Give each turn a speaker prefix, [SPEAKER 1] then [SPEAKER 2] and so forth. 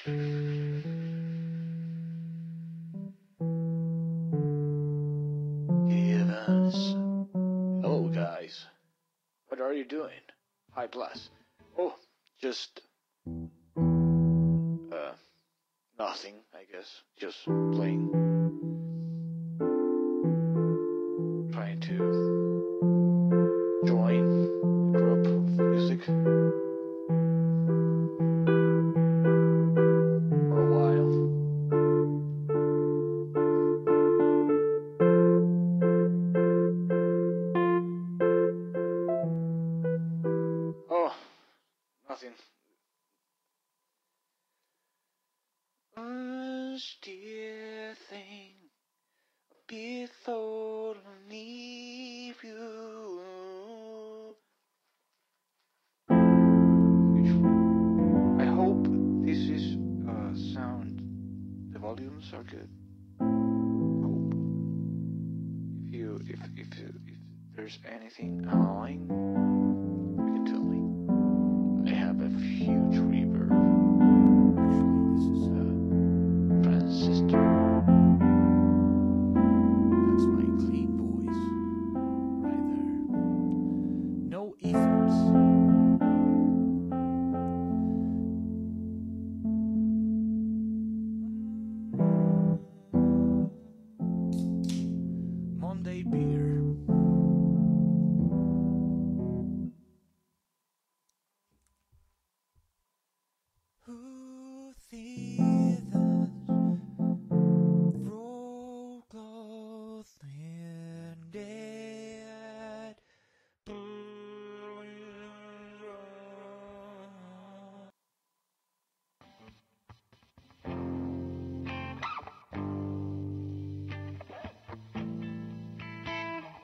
[SPEAKER 1] Evans. Hello, guys. What are you doing? Hi, Bless. Oh, just nothing, I guess. Just playing. Trying to join a group of music for a while. Oh, nothing. Dear thing, before I leave you. I hope this is sound. The volumes are good. Hope if there's anything annoying,